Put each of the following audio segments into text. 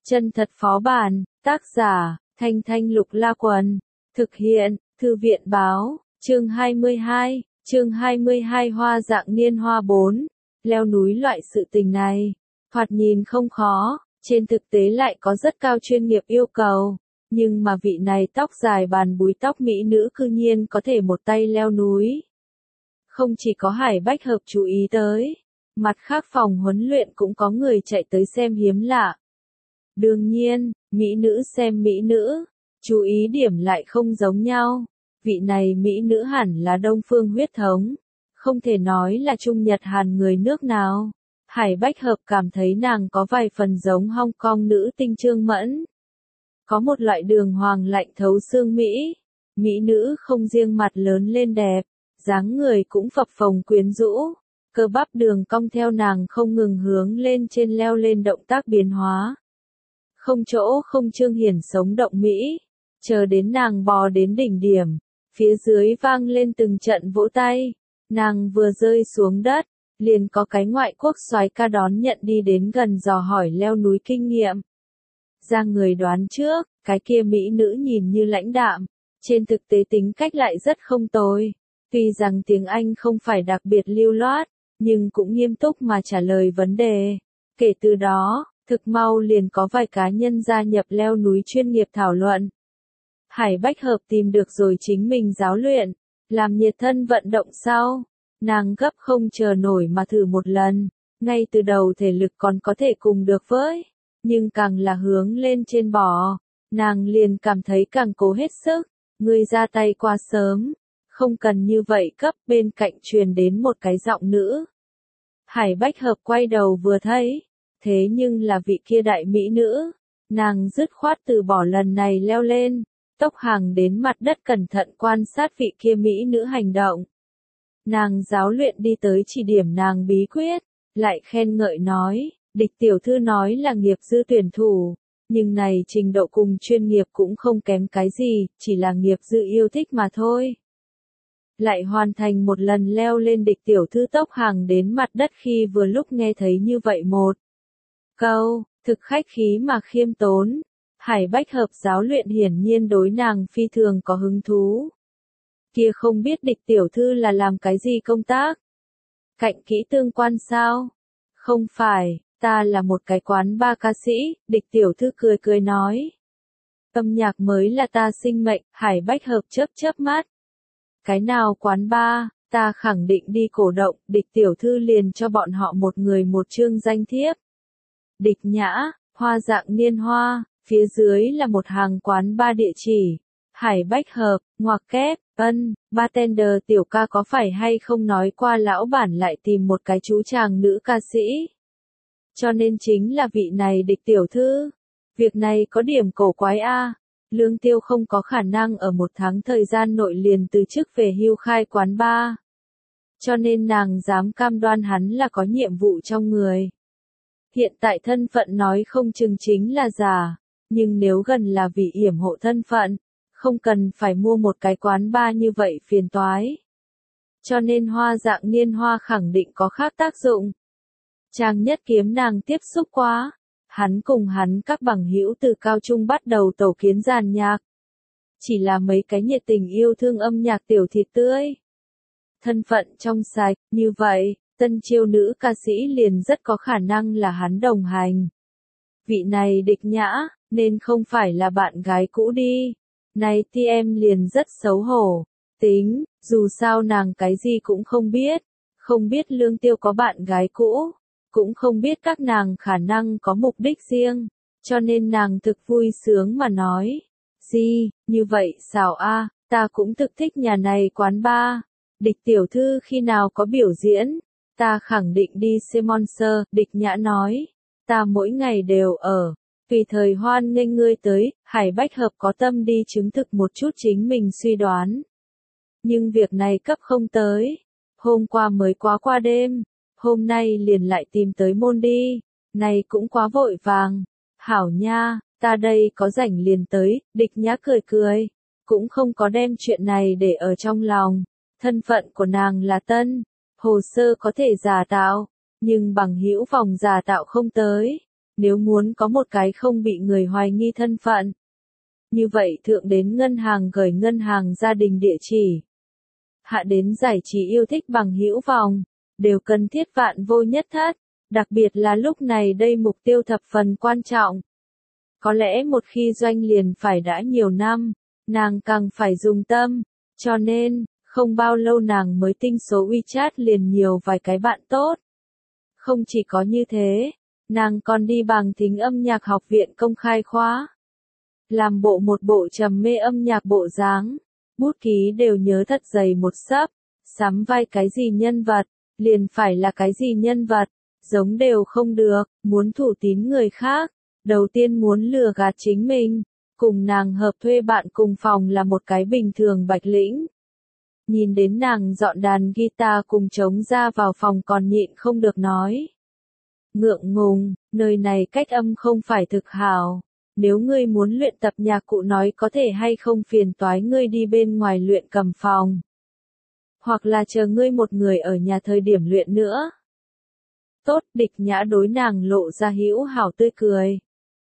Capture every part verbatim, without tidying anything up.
Chân thật phó bản, tác giả, Thanh Thanh Lục La Quần, thực hiện, Thư viện báo, chương hai mươi hai, chương hai mươi hai Hoa dạng niên hoa bốn, leo núi loại sự tình này, thoạt nhìn không khó, trên thực tế lại có rất cao chuyên nghiệp yêu cầu, nhưng mà vị này tóc dài bàn búi tóc mỹ nữ cư nhiên có thể một tay leo núi. Không chỉ có Hải Bách Hợp chú ý tới, mặt khác phòng huấn luyện cũng có người chạy tới xem hiếm lạ. Đương nhiên, mỹ nữ xem mỹ nữ, chú ý điểm lại không giống nhau. Vị này mỹ nữ hẳn là Đông Phương huyết thống, không thể nói là Trung Nhật Hàn người nước nào. Hải Bách Hợp cảm thấy nàng có vài phần giống Hong Kong nữ tinh Trương Mẫn. Có một loại đường hoàng lạnh thấu xương Mỹ. Mỹ nữ không riêng mặt lớn lên đẹp, dáng người cũng phập phồng quyến rũ, cơ bắp đường cong theo nàng không ngừng hướng lên trên leo lên động tác biến hóa. Không chỗ không chương hiển sống động Mỹ, chờ đến nàng bò đến đỉnh điểm, phía dưới vang lên từng trận vỗ tay, nàng vừa rơi xuống đất, liền có cái ngoại quốc soái ca đón nhận đi đến gần dò hỏi leo núi kinh nghiệm. Ra người đoán trước, cái kia mỹ nữ nhìn như lãnh đạm, trên thực tế tính cách lại rất không tồi. Tuy rằng tiếng Anh không phải đặc biệt lưu loát, nhưng cũng nghiêm túc mà trả lời vấn đề. Kể từ đó, thực mau liền có vài cá nhân gia nhập leo núi chuyên nghiệp thảo luận. Hải Bách Hợp tìm được rồi chính mình giáo luyện, làm nhiệt thân vận động sau. Nàng gấp không chờ nổi mà thử một lần, ngay từ đầu thể lực còn có thể cùng được với, nhưng càng là hướng lên trên bò, nàng liền cảm thấy càng cố hết sức, người ra tay quá sớm, không cần như vậy cấp. Bên cạnh truyền đến một cái giọng nữ. Hải Bách Hợp quay đầu vừa thấy, thế nhưng là vị kia đại mỹ nữ, nàng dứt khoát từ bỏ lần này leo lên, tốc hàng đến mặt đất cẩn thận quan sát vị kia mỹ nữ hành động. Nàng giáo luyện đi tới chỉ điểm nàng bí quyết, lại khen ngợi nói, địch tiểu thư nói là nghiệp dư tuyển thủ, nhưng này trình độ cùng chuyên nghiệp cũng không kém cái gì, chỉ là nghiệp dư yêu thích mà thôi. Lại hoàn thành một lần leo lên địch tiểu thư tốc hàng đến mặt đất khi vừa lúc nghe thấy như vậy một câu, thực khách khí mà khiêm tốn. Hải Bách Hợp giáo luyện hiển nhiên đối nàng phi thường có hứng thú. Kia không biết địch tiểu thư là làm cái gì công tác? Cạnh kỹ tương quan sao? Không phải, ta là một cái quán ba ca sĩ, địch tiểu thư cười cười nói. Âm nhạc mới là ta sinh mệnh, Hải Bách Hợp chớp chớp mắt. Cái nào quán ba, ta khẳng định đi cổ động, địch tiểu thư liền cho bọn họ một người một chương danh thiếp. Địch Nhã, Hoa dạng niên hoa, phía dưới là một hàng quán ba địa chỉ. Hải Bách Hợp, ngoặc kép, ân, bartender tiểu ca có phải hay không nói qua lão bản lại tìm một cái chú chàng nữ ca sĩ. Cho nên chính là vị này địch tiểu thư. Việc này có điểm cổ quái a. Lương Tiêu không có khả năng ở một tháng thời gian nội liền từ chức về hưu khai quán ba. Cho nên nàng dám cam đoan hắn là có nhiệm vụ trong người. Hiện tại thân phận nói không chừng chính là giả, nhưng nếu gần là vì yểm hộ thân phận, không cần phải mua một cái quán ba như vậy phiền toái. Cho nên Hoa dạng niên hoa khẳng định có khác tác dụng. Trang Nhất Kiếm nàng tiếp xúc quá. Hắn cùng hắn các bằng hữu từ cao trung bắt đầu tổ kiến giàn nhạc. Chỉ là mấy cái nhiệt tình yêu thương âm nhạc tiểu thịt tươi. Thân phận trong sạch, như vậy, tân chiêu nữ ca sĩ liền rất có khả năng là hắn đồng hành. Vị này Địch Nhã, nên không phải là bạn gái cũ đi. Này thì em liền rất xấu hổ. Tính, dù sao nàng cái gì cũng không biết. Không biết Lương Tiêu có bạn gái cũ. Cũng không biết các nàng khả năng có mục đích riêng, cho nên nàng thực vui sướng mà nói. Gì, như vậy sao a, ta cũng thực thích nhà này quán ba. Địch tiểu thư khi nào có biểu diễn, ta khẳng định đi xem concert. Địch Nhã nói, ta mỗi ngày đều ở, tùy thời hoan nghênh ngươi tới. Hải Bách Hợp có tâm đi chứng thực một chút chính mình suy đoán. Nhưng việc này cấp không tới, hôm qua mới quá qua đêm. Hôm nay liền lại tìm tới môn đi, này cũng quá vội vàng. Hảo nha, ta đây có rảnh liền tới. Địch Nhã cười cười, cũng không có đem chuyện này để ở trong lòng. Thân phận của nàng là tân, hồ sơ có thể giả tạo, nhưng bằng hữu vòng giả tạo không tới. Nếu muốn có một cái không bị người hoài nghi thân phận. Như vậy thượng đến ngân hàng gửi ngân hàng gia đình địa chỉ. Hạ đến giải trí yêu thích bằng hữu vòng, đều cần thiết vạn vô nhất thất, đặc biệt là lúc này đây mục tiêu thập phần quan trọng. Có lẽ một khi doanh liền phải đã nhiều năm, nàng càng phải dùng tâm, cho nên, không bao lâu nàng mới tinh số WeChat liền nhiều vài cái bạn tốt. Không chỉ có như thế, nàng còn đi bằng thính âm nhạc học viện công khai khóa. Làm bộ một bộ trầm mê âm nhạc bộ dáng, bút ký đều nhớ thật dày một xấp, sắm vai cái gì nhân vật, liền phải là cái gì nhân vật, giống đều không được, muốn thủ tín người khác, đầu tiên muốn lừa gạt chính mình, cùng nàng hợp thuê bạn cùng phòng là một cái bình thường bạch lĩnh. Nhìn đến nàng dọn đàn guitar cùng trống ra vào phòng còn nhịn không được nói. Ngượng ngùng, nơi này cách âm không phải thực hảo. Nếu ngươi muốn luyện tập nhạc cụ nói có thể hay không phiền toái ngươi đi bên ngoài luyện cầm phòng. Hoặc là chờ ngươi một người ở nhà thời điểm luyện nữa. Tốt, Địch Nhã đối nàng lộ ra hữu hảo tươi cười.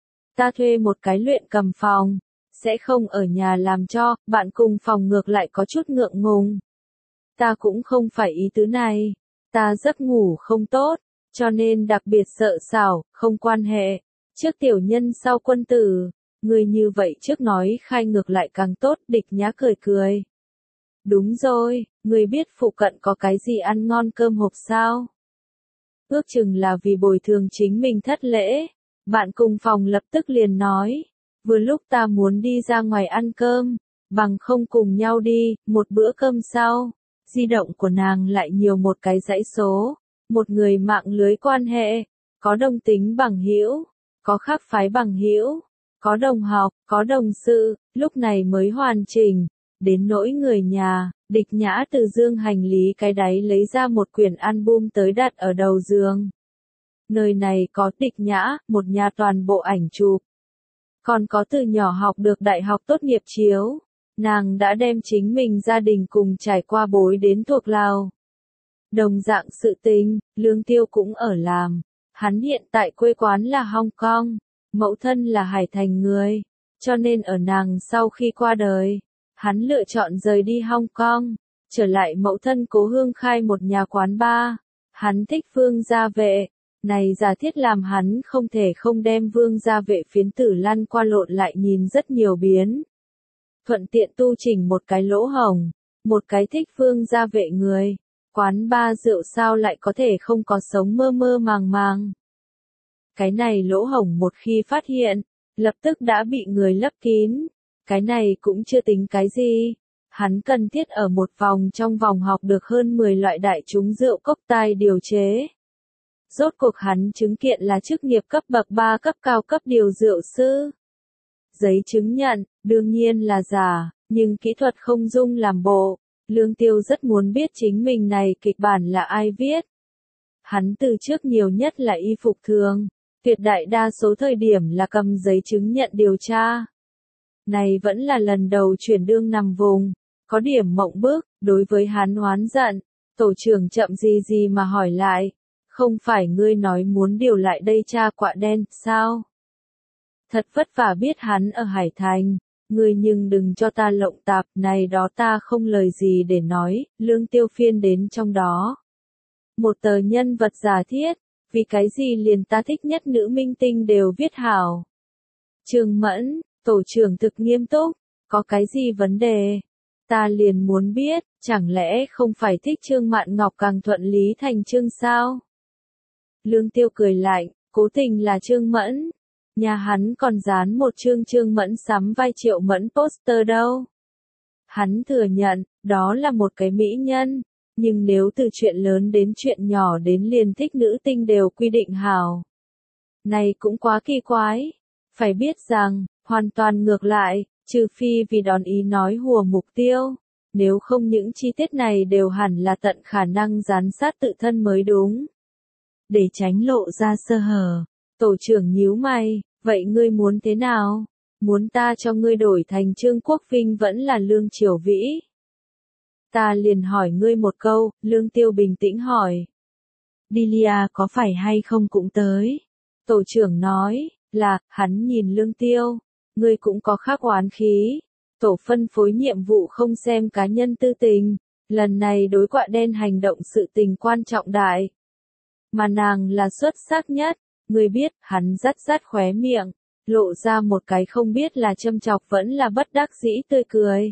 Ta thuê một cái luyện cầm phòng, sẽ không ở nhà làm cho, bạn cùng phòng ngược lại có chút ngượng ngùng. Ta cũng không phải ý tứ này, ta giấc ngủ không tốt, cho nên đặc biệt sợ xảo, không quan hệ. Trước tiểu nhân sau quân tử, người như vậy trước nói khai ngược lại càng tốt, Địch Nhã cười cười. Đúng rồi, người biết phụ cận có cái gì ăn ngon cơm hộp sao? Ước chừng là vì bồi thường chính mình thất lễ, bạn cùng phòng lập tức liền nói, vừa lúc ta muốn đi ra ngoài ăn cơm, bằng không cùng nhau đi, một bữa cơm sau, di động của nàng lại nhiều một cái dãy số, một người mạng lưới quan hệ, có đồng tính bằng hữu, có khác phái bằng hữu, có đồng học, có đồng sự, lúc này mới hoàn chỉnh, đến nỗi người nhà. Địch Nhã từ dương hành lý cái đáy lấy ra một quyển album tới đặt ở đầu giường. Nơi này có Địch Nhã, một nhà toàn bộ ảnh chụp. Còn có từ nhỏ học được đại học tốt nghiệp chiếu. Nàng đã đem chính mình gia đình cùng trải qua bối đến thuộc lòng. Đồng dạng sự tình, Lương Tiêu cũng ở làm. Hắn hiện tại quê quán là Hong Kong, mẫu thân là Hải Thành người, cho nên ở nàng sau khi qua đời. Hắn lựa chọn rời đi Hong Kong, trở lại mẫu thân cố hương khai một nhà quán bar. Hắn thích Vương Gia Vệ, này giả thiết làm hắn không thể không đem Vương Gia Vệ phiến tử lăn qua lộn lại nhìn rất nhiều biến. Thuận tiện tu chỉnh một cái lỗ hổng, một cái thích Vương Gia Vệ người, quán bar rượu sao lại có thể không có sống mơ mơ màng màng. Cái này lỗ hổng một khi phát hiện, lập tức đã bị người lấp kín. Cái này cũng chưa tính cái gì. Hắn cần thiết ở một vòng trong vòng học được hơn mười loại đại chúng rượu cốc tai điều chế. Rốt cuộc hắn chứng kiện là chức nghiệp cấp bậc ba cấp cao cấp điều rượu sư. Giấy chứng nhận, đương nhiên là giả, nhưng kỹ thuật không dung làm bộ. Lương Tiêu rất muốn biết chính mình này kịch bản là ai viết. Hắn từ trước nhiều nhất là y phục thường, tuyệt đại đa số thời điểm là cầm giấy chứng nhận điều tra. Này vẫn là lần đầu chuyển đương nằm vùng, có điểm mộng bức, đối với hắn oán giận, tổ trưởng chậm gì gì mà hỏi lại, không phải ngươi nói muốn điều lại đây tra quạ đen, sao? Thật vất vả biết hắn ở Hải Thành, ngươi nhưng đừng cho ta lộng tạp, này đó ta không lời gì để nói, Lương Tiêu phiên đến trong đó. Một tờ nhân vật giả thiết, vì cái gì liền ta thích nhất nữ minh tinh đều viết hảo. Trương Mẫn, tổ trưởng thực nghiêm túc, có cái gì vấn đề? Ta liền muốn biết, chẳng lẽ không phải thích Trương Mạn Ngọc càng thuận lý thành Trương sao? Lương Tiêu cười lạnh, cố tình là Trương Mẫn. Nhà hắn còn dán một chương Trương Mẫn sắm vai Triệu Mẫn poster đâu. Hắn thừa nhận, đó là một cái mỹ nhân, nhưng nếu từ chuyện lớn đến chuyện nhỏ đến liền thích nữ tinh đều quy định hảo. Này cũng quá kỳ quái. Phải biết rằng, hoàn toàn ngược lại, trừ phi vì đón ý nói hùa mục tiêu. Nếu không những chi tiết này đều hẳn là tận khả năng giám sát tự thân mới đúng. Để tránh lộ ra sơ hở, tổ trưởng nhíu mày, vậy ngươi muốn thế nào? Muốn ta cho ngươi đổi thành Trương Quốc Vinh vẫn là Lương Triều Vĩ? Ta liền hỏi ngươi một câu, Lương Tiêu bình tĩnh hỏi. Dilia có phải hay không cũng tới? Tổ trưởng nói, là, hắn nhìn Lương Tiêu, ngươi cũng có khắc oán khí. Tổ phân phối nhiệm vụ không xem cá nhân tư tình, lần này đối quạ đen hành động sự tình quan trọng đại. Mà nàng là xuất sắc nhất, ngươi biết, hắn rắt rắt khóe miệng, lộ ra một cái không biết là châm chọc vẫn là bất đắc dĩ tươi cười.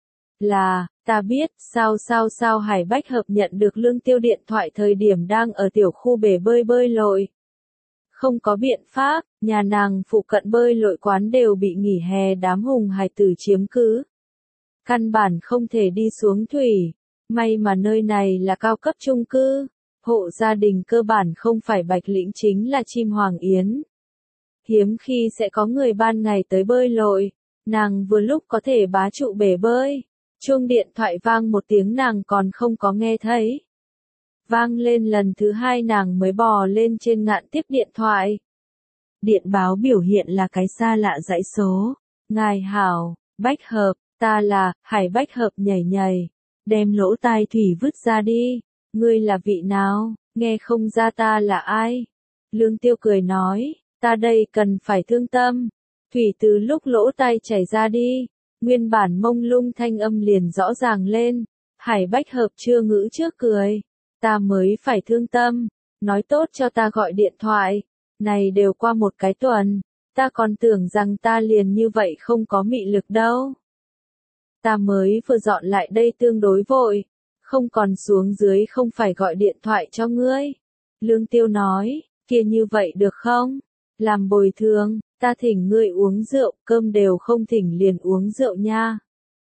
Là, ta biết, sao sao sao Hải Bách Hợp nhận được Lương Tiêu điện thoại thời điểm đang ở tiểu khu bể bơi bơi lội. Không có biện pháp, nhà nàng phụ cận bơi lội quán đều bị nghỉ hè đám hùng hài tử chiếm cứ. Căn bản không thể đi xuống thủy, may mà nơi này là cao cấp chung cư, hộ gia đình cơ bản không phải Bạch Lĩnh chính là chim hoàng yến. Hiếm khi sẽ có người ban ngày tới bơi lội, nàng vừa lúc có thể bá trụ bể bơi. Chuông điện thoại vang một tiếng nàng còn không có nghe thấy. Vang lên lần thứ hai nàng mới bò lên trên ngạn tiếp điện thoại. Điện báo biểu hiện là cái xa lạ dãy số. Ngài hảo, Bách Hợp, ta là, Hải Bách Hợp nhảy nhảy. Đem lỗ tai thủy vứt ra đi. Ngươi là vị nào, nghe không ra ta là ai. Lương Tiêu cười nói, ta đây cần phải thương tâm. Thủy từ lúc lỗ tai chảy ra đi. Nguyên bản mông lung thanh âm liền rõ ràng lên. Hải Bách Hợp chưa ngữ trước cười. Ta mới phải thương tâm. Nói tốt cho ta gọi điện thoại. Này đều qua một cái tuần. Ta còn tưởng rằng ta liền như vậy không có mị lực đâu. Ta mới vừa dọn lại đây tương đối vội. Không còn xuống dưới không phải gọi điện thoại cho ngươi. Lương Tiêu nói, kia như vậy được không? Làm bồi thường, ta thỉnh ngươi uống rượu, cơm đều không thỉnh liền uống rượu nha.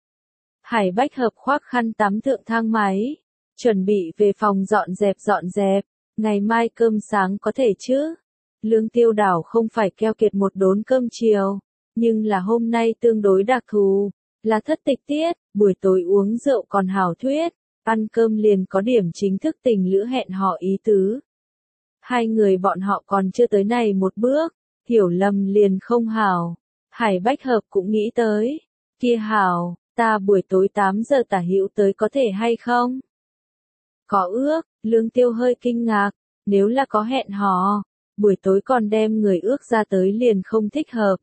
Hải Bách Hợp khoác khăn tắm thượng thang máy, chuẩn bị về phòng dọn dẹp dọn dẹp, ngày mai cơm sáng có thể chứ? Lương Tiêu đảo không phải keo kiệt một đốn cơm chiều, nhưng là hôm nay tương đối đặc thù, là thất tịch tiết, buổi tối uống rượu còn hảo thuyết, ăn cơm liền có điểm chính thức tình lữ hẹn hò ý tứ. Hai người bọn họ còn chưa tới này một bước, hiểu lầm liền không hảo. Hải Bách Hợp cũng nghĩ tới, kia hảo, ta buổi tối tám giờ tả hữu tới có thể hay không? Có ước, Lương Tiêu hơi kinh ngạc, nếu là có hẹn hò, buổi tối còn đem người ước ra tới liền không thích hợp.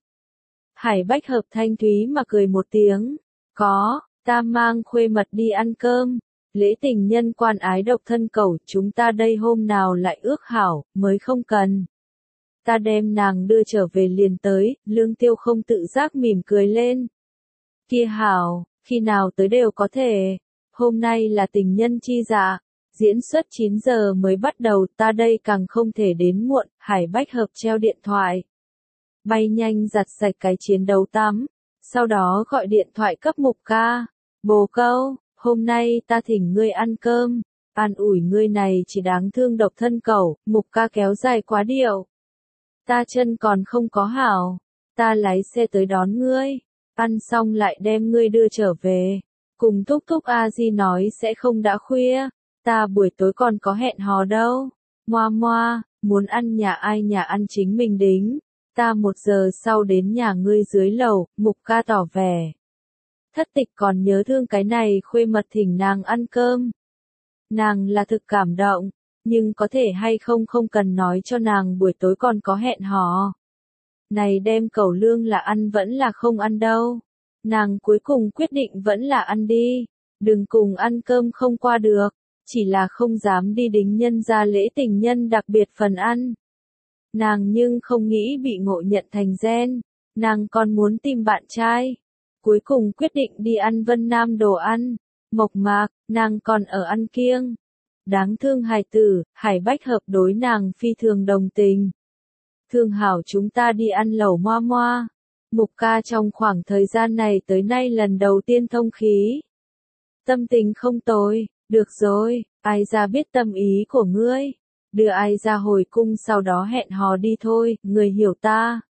Hải Bách Hợp thanh thúy mà cười một tiếng, có, ta mang khuê mật đi ăn cơm. Lễ tình nhân quan ái độc thân cầu, chúng ta đây hôm nào lại ước hảo, mới không cần. Ta đem nàng đưa trở về liền tới, Lương Tiêu không tự giác mỉm cười lên. Kia hảo, khi nào tới đều có thể. Hôm nay là tình nhân chi dạ, diễn xuất chín giờ mới bắt đầu, ta đây càng không thể đến muộn. Hải Bách Hợp treo điện thoại. Bay nhanh giặt sạch cái chiến đấu tắm, sau đó gọi điện thoại cấp Mục ca. Bồ câu. Hôm nay ta thỉnh ngươi ăn cơm, an ủi ngươi này chỉ đáng thương độc thân cẩu, Mục ca kéo dài quá điệu. Ta chân còn không có hảo, ta lái xe tới đón ngươi, ăn xong lại đem ngươi đưa trở về. Cùng Thúc Thúc A Di nói sẽ không đã khuya, ta buổi tối còn có hẹn hò đâu. Moa moa, muốn ăn nhà ai nhà ăn chính mình đính, ta một giờ sau đến nhà ngươi dưới lầu, Mục ca tỏ vẻ. Thất tịch còn nhớ thương cái này khuê mật thỉnh nàng ăn cơm. Nàng là thực cảm động, nhưng có thể hay không không cần nói cho nàng buổi tối còn có hẹn hò. Này đem cẩu lương là ăn vẫn là không ăn đâu. Nàng cuối cùng quyết định vẫn là ăn đi, đừng cùng ăn cơm không qua được, chỉ là không dám đi đính nhân ra lễ tình nhân đặc biệt phần ăn. Nàng nhưng không nghĩ bị ngộ nhận thành gen, nàng còn muốn tìm bạn trai. Cuối cùng quyết định đi ăn Vân Nam đồ ăn, mộc mạc, nàng còn ở ăn kiêng. Đáng thương hài tử, Hải Bách Hợp đối nàng phi thường đồng tình. Thương hảo chúng ta đi ăn lẩu moa moa. Mục ca trong khoảng thời gian này tới nay lần đầu tiên thông khí. Tâm tình không tồi, được rồi, ai ra biết tâm ý của ngươi. Đưa ai ra hồi cung sau đó hẹn hò đi thôi, người hiểu ta.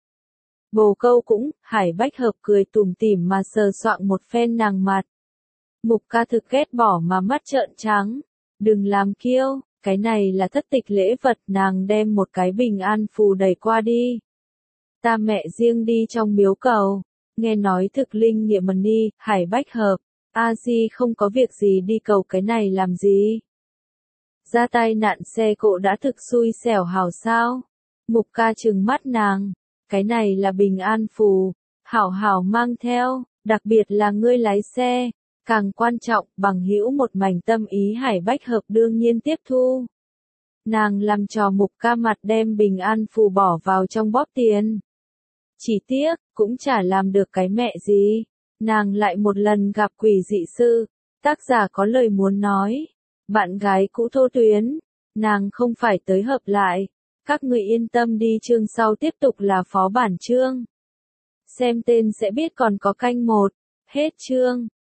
Bồ câu cũng, Hải Bách Hợp cười tủm tỉm mà sờ soạng một phen nàng mặt. Mục ca thực ghét bỏ mà mắt trợn trắng. Đừng làm kiêu, cái này là thất tịch lễ vật, nàng đem một cái bình an phù đẩy qua đi. Ta mẹ riêng đi trong miếu cầu, nghe nói thực linh nghiệm mần đi, Hải Bách Hợp, A Di không có việc gì đi cầu cái này làm gì. Ra tai nạn xe cộ đã thực xui xẻo hảo sao. Mục ca trừng mắt nàng, cái này là bình an phù, hảo hảo mang theo, đặc biệt là ngươi lái xe, càng quan trọng, bằng hữu một mảnh tâm ý Hải Bách Hợp đương nhiên tiếp thu. Nàng làm trò Mục ca mặt đem bình an phù bỏ vào trong bóp tiền. Chỉ tiếc, cũng chả làm được cái mẹ gì. Nàng lại một lần gặp quỷ dị sư, tác giả có lời muốn nói. Bạn gái cũ Thô Tuyến, nàng không phải tới hợp lại. Các người yên tâm đi, chương sau tiếp tục là phó bản chương. Xem tên sẽ biết còn có canh một. Hết chương.